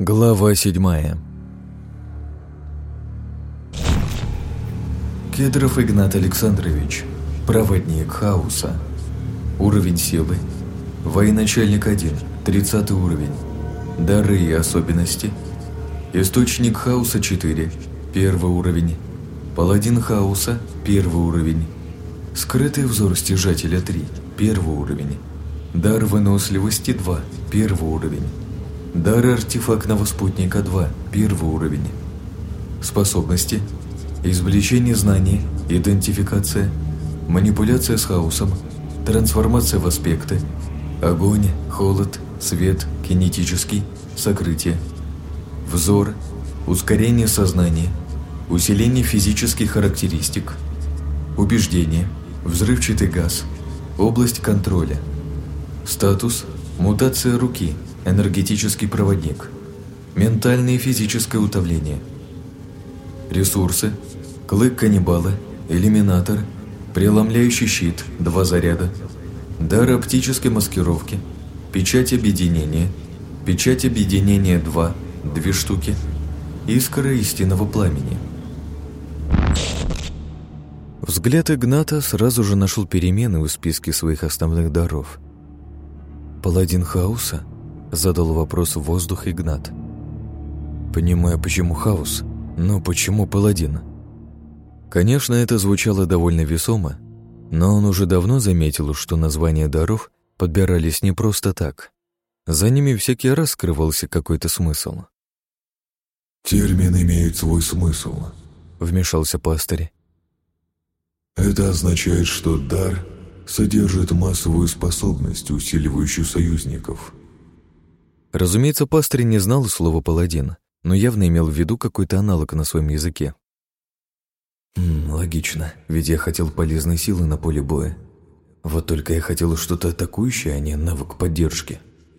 Глава 7. Кедров Игнат Александрович, проводник хаоса. Уровень силы. Военачальник 1, 30 уровень. Дары и особенности. Источник хаоса 4, 1 уровень. Паладин хаоса, 1 уровень. Скрытый взор стяжателя 3, 1 уровень. Дар выносливости 2, 1 уровень. Дар артефактного спутника 2, 1 уровень. Способности. Извлечение знаний, идентификация, манипуляция с хаосом, трансформация в аспекты, огонь, холод, свет, кинетический, сокрытие, взор, ускорение сознания, усиление физических характеристик, убеждение, взрывчатый газ, область контроля, статус, мутация руки, энергетический проводник, ментальное и физическое утомление. Ресурсы: клык каннибала, иллюминатор, преломляющий щит 2 заряда, дар оптической маскировки, печать объединения 2 штуки, искра истинного пламени. Взгляд Игната сразу же нашел перемены в списке своих основных даров. «Паладин хаоса?» — задал вопрос в воздух Игнат. «Понимаю, почему хаос, но почему паладин?» Конечно, это звучало довольно весомо, но он уже давно заметил, что названия даров подбирались не просто так. За ними всякий раз скрывался какой-то смысл. «Термин имеет свой смысл», — вмешался пастырь. «Это означает, что дар содержит массовую способность, усиливающую союзников». Разумеется, пастырь не знал слова «паладин», но явно имел в виду какой-то аналог на своем языке. Логично, ведь я хотел полезной силы на поле боя. Вот только я хотел что-то атакующее, а не навык поддержки.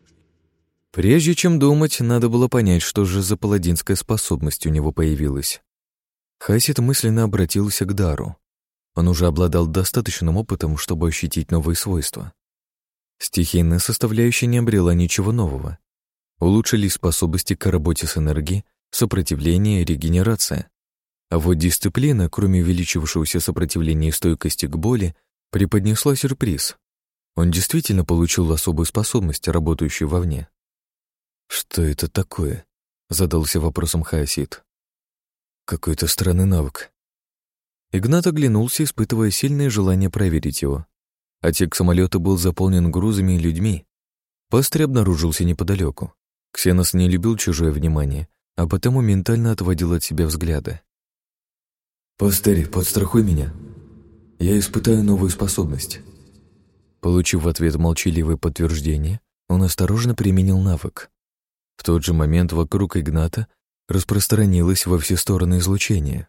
Прежде чем думать, надо было понять, что же за паладинская способность у него появилась. Хасид мысленно обратился к дару. Он уже обладал достаточным опытом, чтобы ощутить новые свойства. Стихийная составляющая не обрела ничего нового. Улучшились способности к работе с энергией, сопротивление и регенерация. А вот дисциплина, кроме увеличившегося сопротивления и стойкости к боли, преподнесла сюрприз. Он действительно получил особую способность, работающую вовне. «Что это такое?» — задался вопросом Хаосид. «Какой-то странный навык». Игнат оглянулся, испытывая сильное желание проверить его. Отсек самолета был заполнен грузами и людьми. Пастырь обнаружился неподалеку. Ксенос не любил чужое внимание, а потому ментально отводил от себя взгляды. «Пастырь, подстрахуй меня. Я испытаю новую способность». Получив в ответ молчаливое подтверждение, он осторожно применил навык. В тот же момент вокруг Игната распространилось во все стороны излучение.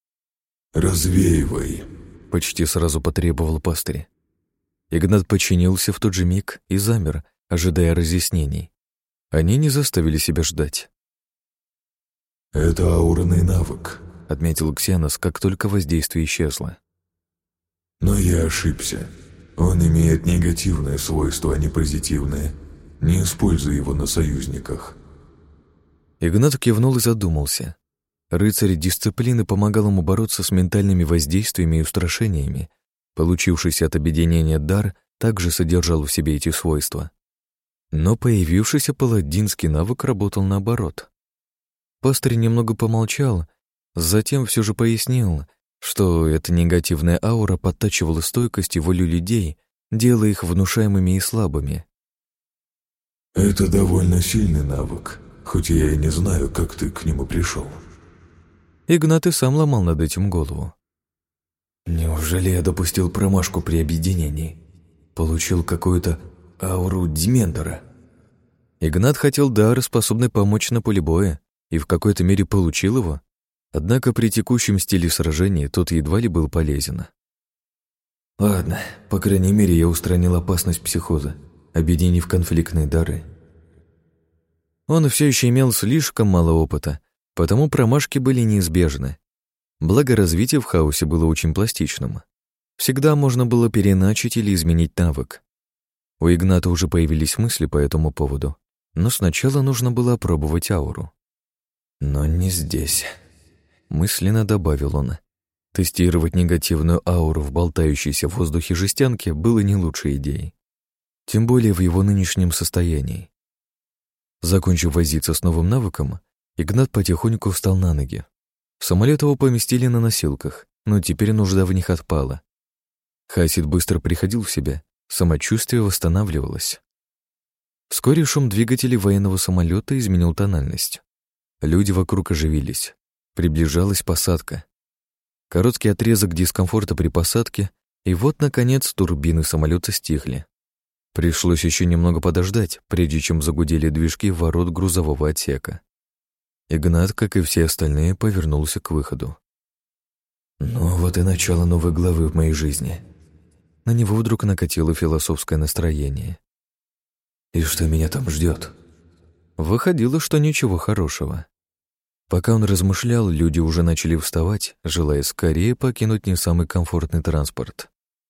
«Развеивай», — почти сразу потребовал пастырь. Игнат подчинился в тот же миг и замер, ожидая разъяснений. Они не заставили себя ждать. «Это аурный навык», — отметил Ксенос, как только воздействие исчезло. «Но я ошибся. Он имеет негативное свойство, а не позитивное. Не используй его на союзниках». Игнат кивнул и задумался. Рыцарь дисциплины помогал ему бороться с ментальными воздействиями и устрашениями. Получившийся от объединения дар также содержал в себе эти свойства. Но появившийся паладинский навык работал наоборот. Пастырь немного помолчал, затем все же пояснил, что эта негативная аура подтачивала стойкость и волю людей, делая их внушаемыми и слабыми. «Это довольно сильный навык, хоть я и не знаю, как ты к нему пришел». Игнат и сам ломал над этим голову. «Неужели я допустил промашку при объединении? Получил какую-то ауру Дементора?» Игнат хотел дар, способный помочь на поле боя, и в какой-то мере получил его. Однако при текущем стиле сражения тот едва ли был полезен. Ладно, по крайней мере, я устранил опасность психоза, объединив конфликтные дары. Он все еще имел слишком мало опыта, потому промашки были неизбежны. Благо, развитие в хаосе было очень пластичным. Всегда можно было переначить или изменить навык. У Игната уже появились мысли по этому поводу. Но сначала нужно было опробовать ауру. Но не здесь. Мысленно добавил он. Тестировать негативную ауру в болтающейся в воздухе жестянке было не лучшей идеей. Тем более в его нынешнем состоянии. Закончив возиться с новым навыком, Игнат потихоньку встал на ноги. Самолет его поместили на носилках, но теперь нужда в них отпала. Хасид быстро приходил в себя, самочувствие восстанавливалось. Вскоре шум двигателей военного самолета изменил тональность. Люди вокруг оживились. Приближалась посадка. Короткий отрезок дискомфорта при посадке, и вот, наконец, турбины самолета стихли. Пришлось еще немного подождать, прежде чем загудели движки ворот грузового отсека. Игнат, как и все остальные, повернулся к выходу. Ну вот и начало новой главы в моей жизни. На него вдруг накатило философское настроение. И что меня там ждет? Выходило, что ничего хорошего. Пока он размышлял, люди уже начали вставать, желая скорее покинуть не самый комфортный транспорт.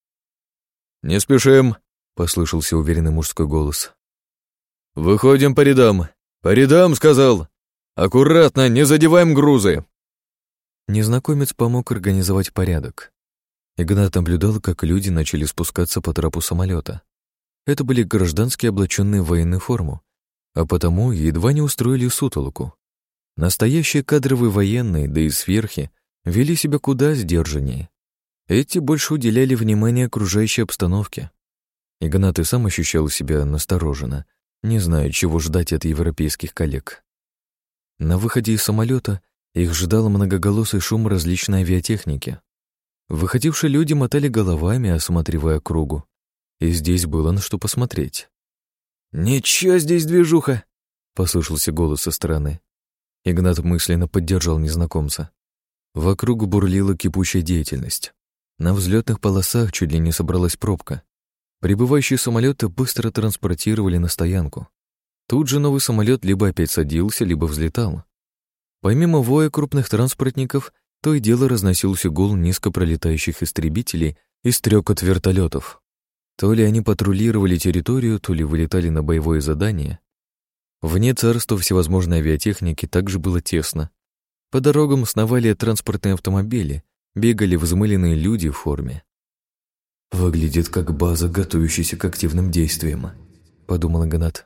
«Не спешим!» — послышался уверенный мужской голос. «Выходим по рядам! По рядам, сказал! Аккуратно, не задеваем грузы!» Незнакомец помог организовать порядок. Игнат наблюдал, как люди начали спускаться по трапу самолета. Это были гражданские, облаченные в военную форму, а потому едва не устроили сутолоку. Настоящие кадровые военные, да и сверхи, вели себя куда сдержаннее. Эти больше уделяли внимание окружающей обстановке. Игнат и сам ощущал себя настороженно, не зная, чего ждать от европейских коллег. На выходе из самолета их ждал многоголосый шум различной авиатехники. Выходившие люди мотали головами, осматривая округу. И здесь было на что посмотреть. «Ничего здесь движуха!» — послышался голос со стороны. Игнат мысленно поддержал незнакомца. Вокруг бурлила кипучая деятельность. На взлетных полосах чуть ли не собралась пробка. Прибывающие самолеты быстро транспортировали на стоянку. Тут же новый самолет либо опять садился, либо взлетал. Помимо воя крупных транспортников, то и дело разносился гул низко пролетающих истребителей и стрекот вертолетов. То ли они патрулировали территорию, то ли вылетали на боевое задание. Вне царства всевозможной авиатехники также было тесно. По дорогам сновали транспортные автомобили, бегали взмыленные люди в форме. «Выглядит как база, готовящаяся к активным действиям», — подумал Игнат.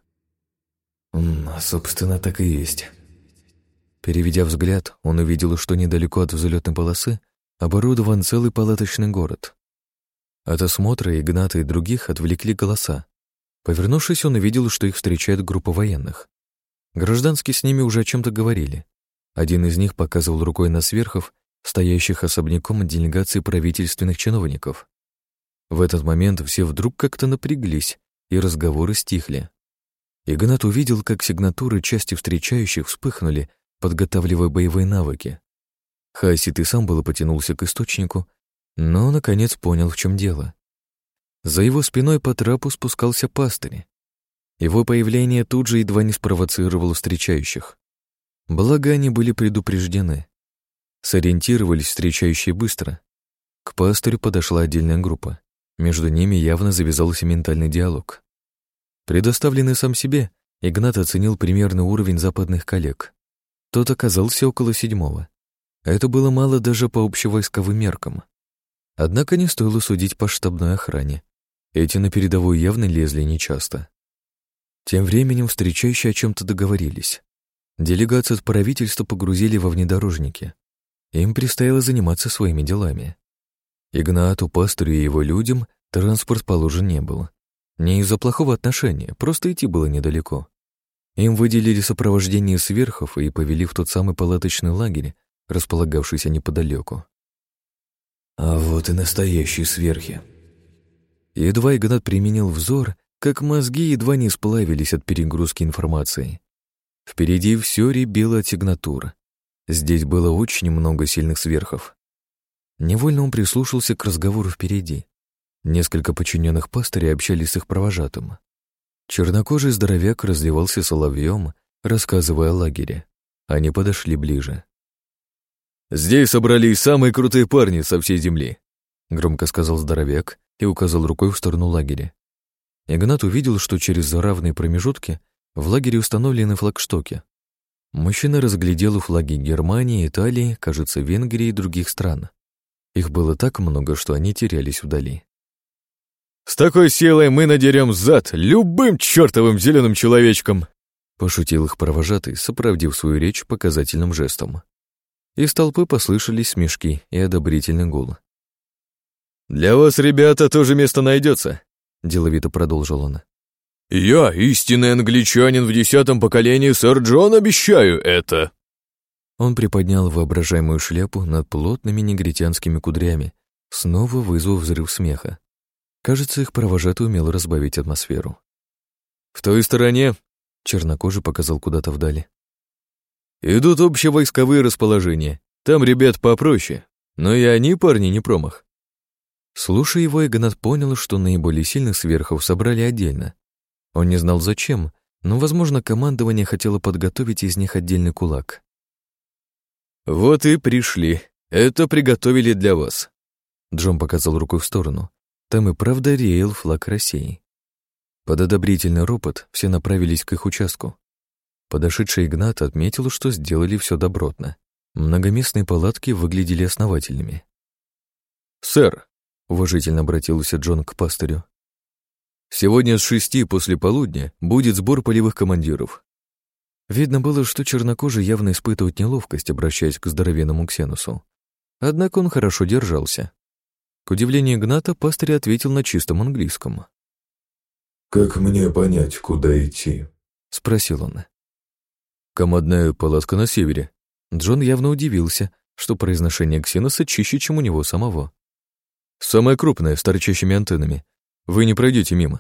«Собственно, так и есть». Переведя взгляд, он увидел, что недалеко от взлетной полосы оборудован целый палаточный город. От осмотра Игната и других отвлекли голоса. Повернувшись, он увидел, что их встречает группа военных. Гражданские с ними уже о чем-то говорили. Один из них показывал рукой на сверхов, стоящих особняком от делегации правительственных чиновников. В этот момент все вдруг как-то напряглись, и разговоры стихли. Игнат увидел, как сигнатуры части встречающих вспыхнули, подготавливая боевые навыки. Хасид и сам было потянулся к источнику, но, наконец, понял, в чем дело. За его спиной по трапу спускался пастырь. Его появление тут же едва не спровоцировало встречающих. Благо, они были предупреждены. Сориентировались встречающие быстро. К пастырю подошла отдельная группа. Между ними явно завязался ментальный диалог. Предоставленный сам себе, Игнат оценил примерный уровень западных коллег. Тот оказался около 7-го. Это было мало даже по общевойсковым меркам. Однако не стоило судить по штабной охране. Эти на передовую явно лезли нечасто. Тем временем встречающие о чем-то договорились. Делегацию от правительства погрузили во внедорожники. Им предстояло заниматься своими делами. Игнату, пастырю и его людям транспорт положен не был. Не из-за плохого отношения, просто идти было недалеко. Им выделили сопровождение сверхов и повели в тот самый палаточный лагерь, располагавшийся неподалеку. А вот и настоящие сверхи. Едва Игнат применил взор, как мозги едва не сплавились от перегрузки информации. Впереди все рябило от сигнатур. Здесь было очень много сильных сверхов. Невольно он прислушался к разговору впереди. Несколько подчиненных пастырей общались с их провожатым. Чернокожий здоровяк разливался соловьем, рассказывая о лагере. Они подошли ближе. «Здесь собрались самые крутые парни со всей земли», — громко сказал здоровяк и указал рукой в сторону лагеря. Игнат увидел, что через равные промежутки В лагере установлены флагштоки. Мужчина разглядел флаги Германии, Италии, кажется, Венгрии и других стран. Их было так много, что они терялись вдали. «С такой силой мы надерем зад любым чертовым зеленым человечком!» Пошутил их провожатый, сопроводив свою речь показательным жестом. Из толпы послышались смешки и одобрительный гул. «Для вас, ребята, тоже место найдется», — деловито продолжил он. «Я, истинный англичанин в 10-м поколении, сэр Джон, обещаю это!» Он приподнял воображаемую шляпу над плотными негритянскими кудрями, снова вызвав взрыв смеха. Кажется, их провожатый умел разбавить атмосферу. «В той стороне», — чернокожий показал куда-то вдали, «идут общевойсковые расположения. Там ребят попроще, но и они, парни, не промах». Слушая его, Игнат понял, что наиболее сильных сверхов собрали отдельно. Он не знал зачем, но, возможно, командование хотело подготовить из них отдельный кулак. «Вот и пришли. Это приготовили для вас». Джон показал рукой в сторону. Там и правда реял флаг России. Под одобрительный ропот все направились к их участку. Подошедший Игнат отметил, что сделали все добротно. Многоместные палатки выглядели основательными. «Сэр», — уважительно обратился Джон к пастырю, «сегодня с 6 после полудня будет сбор полевых командиров». Видно было, что чернокожий явно испытывает неловкость, обращаясь к здоровенному Ксенусу. Однако он хорошо держался. К удивлению Игната, пастырь ответил на чистом английском. «Как мне понять, куда идти?» — спросил он. «Командная палатка на севере». Джон явно удивился, что произношение Ксеноса чище, чем у него самого. «Самая крупная, с торчащими антеннами. Вы не пройдете мимо».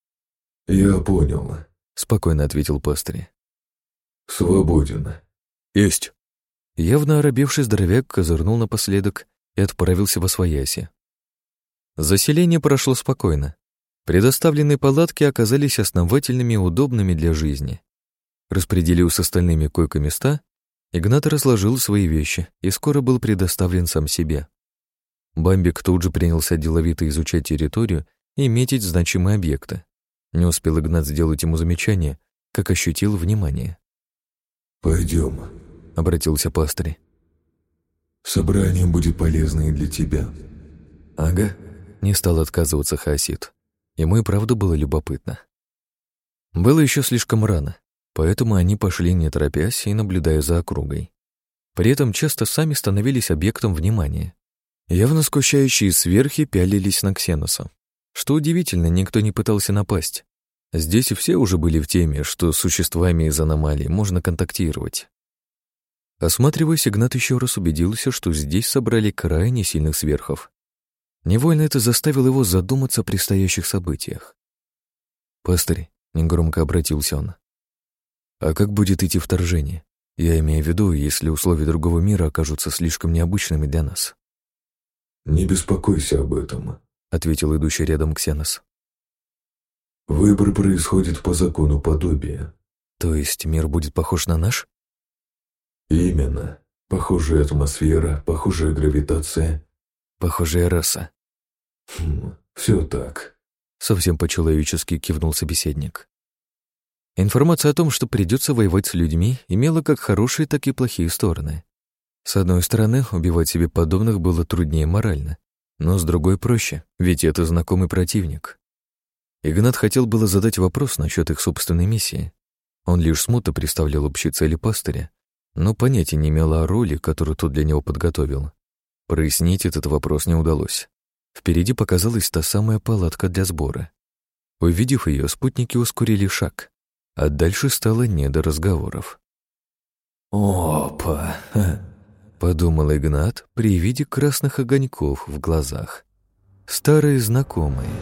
«Я понял», — спокойно ответил пастырь. «Свободен». «Есть». Явно оробевший здоровяк козырнул напоследок и отправился восвояси. Заселение прошло спокойно. Предоставленные палатки оказались основательными и удобными для жизни. Распределив с остальными койко-места, Игнат разложил свои вещи и скоро был предоставлен сам себе. Бамбик тут же принялся деловито изучать территорию и метить значимые объекты. Не успел Игнат сделать ему замечание, как ощутил внимание. «Пойдем», — обратился пастырь. «Собрание будет полезно и для тебя». «Ага», — не стал отказываться хаосит. Ему и правда было любопытно. Было еще слишком рано, поэтому они пошли не торопясь и наблюдая за округой. При этом часто сами становились объектом внимания. Явно скучающие сверхи пялились на Ксеноса. Что удивительно, никто не пытался напасть. Здесь и все уже были в теме, что с существами из аномалий можно контактировать. Осматриваясь, Игнат еще раз убедился, что здесь собрали крайне сильных сверхов. Невольно это заставило его задуматься о предстоящих событиях. «Пастырь», — негромко обратился он, — «а как будет идти вторжение? Я имею в виду, если условия другого мира окажутся слишком необычными для нас». «Не беспокойся об этом», — ответил идущий рядом Ксенос. «Выбор происходит по закону подобия». «То есть мир будет похож на наш?» «Именно. Похожая атмосфера, похожая гравитация». «Похожая раса». «Все так», — совсем по-человечески кивнул собеседник. Информация о том, что придется воевать с людьми, имела как хорошие, так и плохие стороны. С одной стороны, убивать себе подобных было труднее морально, но с другой проще, ведь это знакомый противник. Игнат хотел было задать вопрос насчет их собственной миссии. Он лишь смутно представлял общие цели пастыря, но понятия не имел о роли, которую тот для него подготовил. Прояснить этот вопрос не удалось. Впереди показалась та самая палатка для сбора. Увидев ее, спутники ускорили шаг, а дальше стало не до разговоров. «Опа!» — подумал Игнат при виде красных огоньков в глазах. Старые знакомые.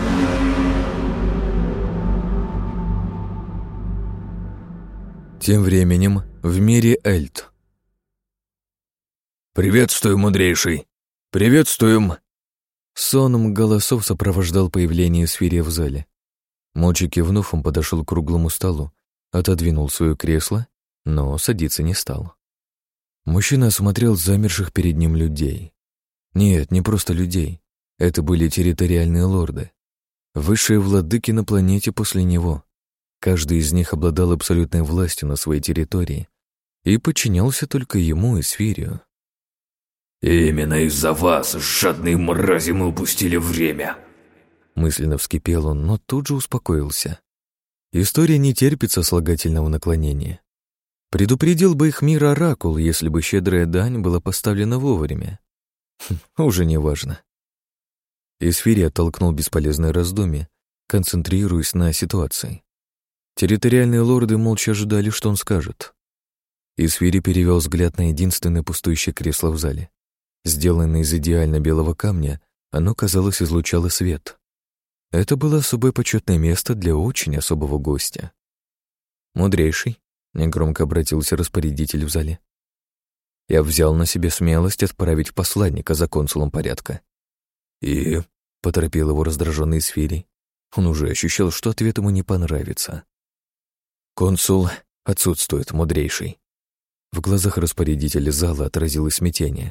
Тем временем в мире Эльт. «Приветствую, мудрейший! Приветствуем!» Соном голосов сопровождал появление Сфирия в зале. Молча кивнув, он подошел к круглому столу, отодвинул свое кресло, но садиться не стал. Мужчина осмотрел замерших перед ним людей. Нет, не просто людей. Это были территориальные лорды. Высшие владыки на планете после него. Каждый из них обладал абсолютной властью на своей территории и подчинялся только ему и Сфирию. «Именно из-за вас, жадные мрази, мы упустили время!» Мысленно вскипел он, но тут же успокоился. История не терпит сослагательного наклонения. Предупредил бы их мир Оракул, если бы щедрая дань была поставлена вовремя. Уже не важно. Исфирий оттолкнул бесполезное раздумье, концентрируясь на ситуации. Территориальные лорды молча ожидали, что он скажет. Исфирий перевел взгляд на единственное пустующее кресло в зале. Сделанное из идеально белого камня, оно, казалось, излучало свет. Это было особое почетное место для очень особого гостя. «Мудрейший», — негромко обратился распорядитель в зале. «Я взял на себе смелость отправить посланника за консулом порядка». «И...» — поторопил его раздраженный Исфирий. Он уже ощущал, что ответ ему не понравится. «Консул отсутствует, мудрейший». В глазах распорядителя зала отразилось смятение.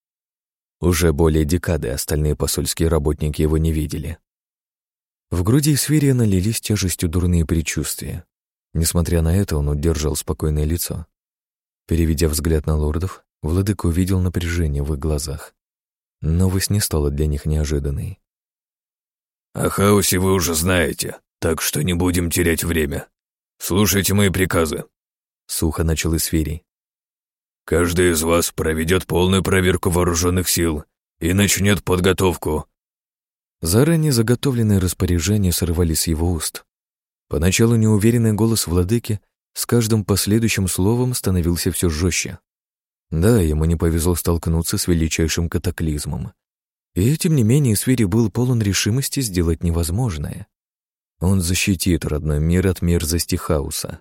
Уже более декады остальные посольские работники его не видели. В груди Исфирия налились тяжестью дурные предчувствия. Несмотря на это, он удержал спокойное лицо. Переведя взгляд на лордов, владыка увидел напряжение в их глазах. Новость не стала для них неожиданной. «О хаосе вы уже знаете, так что не будем терять время. Слушайте мои приказы», — сухо начал Исфирий. «Каждый из вас проведет полную проверку вооруженных сил и начнет подготовку». Заранее заготовленные распоряжения сорвались с его уст. Поначалу неуверенный голос владыки с каждым последующим словом становился все жестче. Да, ему не повезло столкнуться с величайшим катаклизмом. И тем не менее Исфирий был полон решимости сделать невозможное. Он защитит родной мир от мерзости хаоса.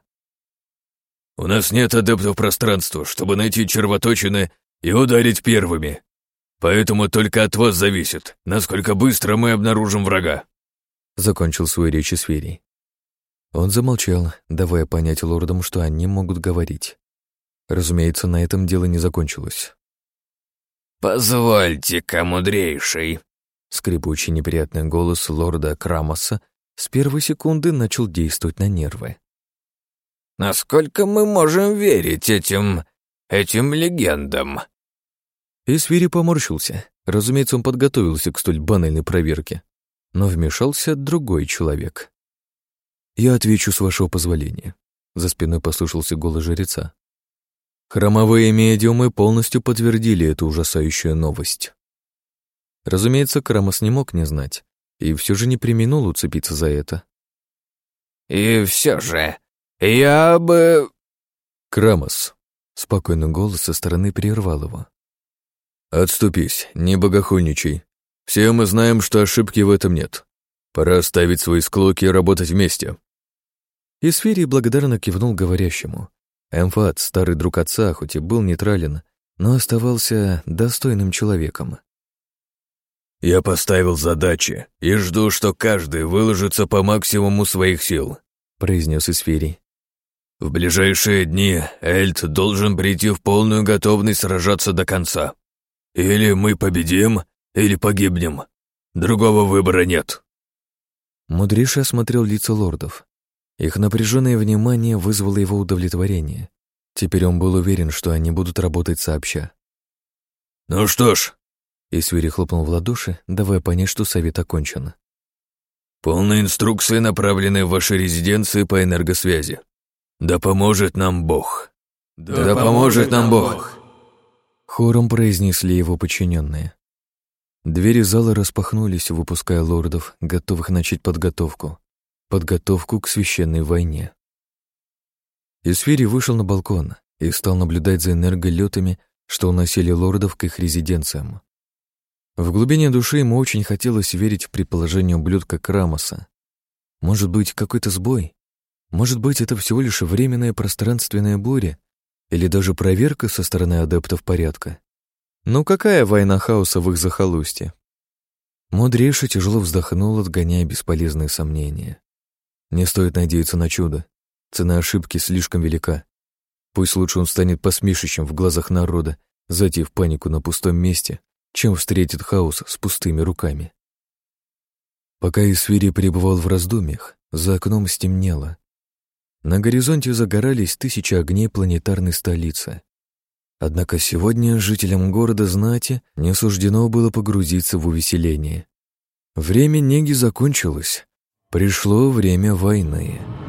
«У нас нет адептов пространства, чтобы найти червоточины и ударить первыми. Поэтому только от вас зависит, насколько быстро мы обнаружим врага», — закончил свою речь Исфирий. Он замолчал, давая понять лордам, что они могут говорить. Разумеется, на этом дело не закончилось. «Позвольте-ка, мудрейший», — скрипучий неприятный голос лорда Крамоса с первой секунды начал действовать на нервы. «Насколько мы можем верить этим легендам?» Исфирий поморщился. Разумеется, он подготовился к столь банальной проверке. Но вмешался другой человек. «Я отвечу с вашего позволения», — за спиной послышался голос жреца. Храмовые медиумы полностью подтвердили эту ужасающую новость. Разумеется, Крамос не мог не знать, и все же не преминул уцепиться за это. «И все же, я бы...» «Крамос», — спокойный голос со стороны прервал его. «Отступись, не богохульничай. Все мы знаем, что ошибки в этом нет. Пора оставить свои склоки и работать вместе». Исфирий благодарно кивнул говорящему. Эмфат, старый друг отца, хоть и был нейтрален, но оставался достойным человеком. «Я поставил задачи и жду, что каждый выложится по максимуму своих сил», — произнес Исфирий. «В ближайшие дни Эльт должен прийти в полную готовность сражаться до конца. Или мы победим, или погибнем. Другого выбора нет». Мудрейший осмотрел лица лордов. Их напряженное внимание вызвало его удовлетворение. Теперь он был уверен, что они будут работать сообща. «Ну что ж», — Исфирий хлопнул в ладоши, давая понять, что совет окончен. «Полные инструкции направлены в ваши резиденции по энергосвязи. Да поможет нам Бог». Да поможет нам Бог. Хором произнесли его подчиненные. Двери зала распахнулись, выпуская лордов, готовых начать подготовку. Подготовку к священной войне. Исфирий вышел на балкон и стал наблюдать за энерголетами, что уносили лордов к их резиденциям. В глубине души ему очень хотелось верить в предположение ублюдка Крамоса. Может быть, какой-то сбой? Может быть, это всего лишь временная пространственная буря? Или даже проверка со стороны адептов порядка? Ну какая война хаоса в их захолустье? Мудрейший тяжело вздохнул, отгоняя бесполезные сомнения. Не стоит надеяться на чудо. Цена ошибки слишком велика. Пусть лучше он станет посмешищем в глазах народа, затеяв панику на пустом месте, чем встретит хаос с пустыми руками. Пока Исфирий пребывал в раздумьях, за окном стемнело. На горизонте загорались тысячи огней планетарной столицы. Однако сегодня жителям города знати не суждено было погрузиться в увеселение. Время неги закончилось. Пришло время войны.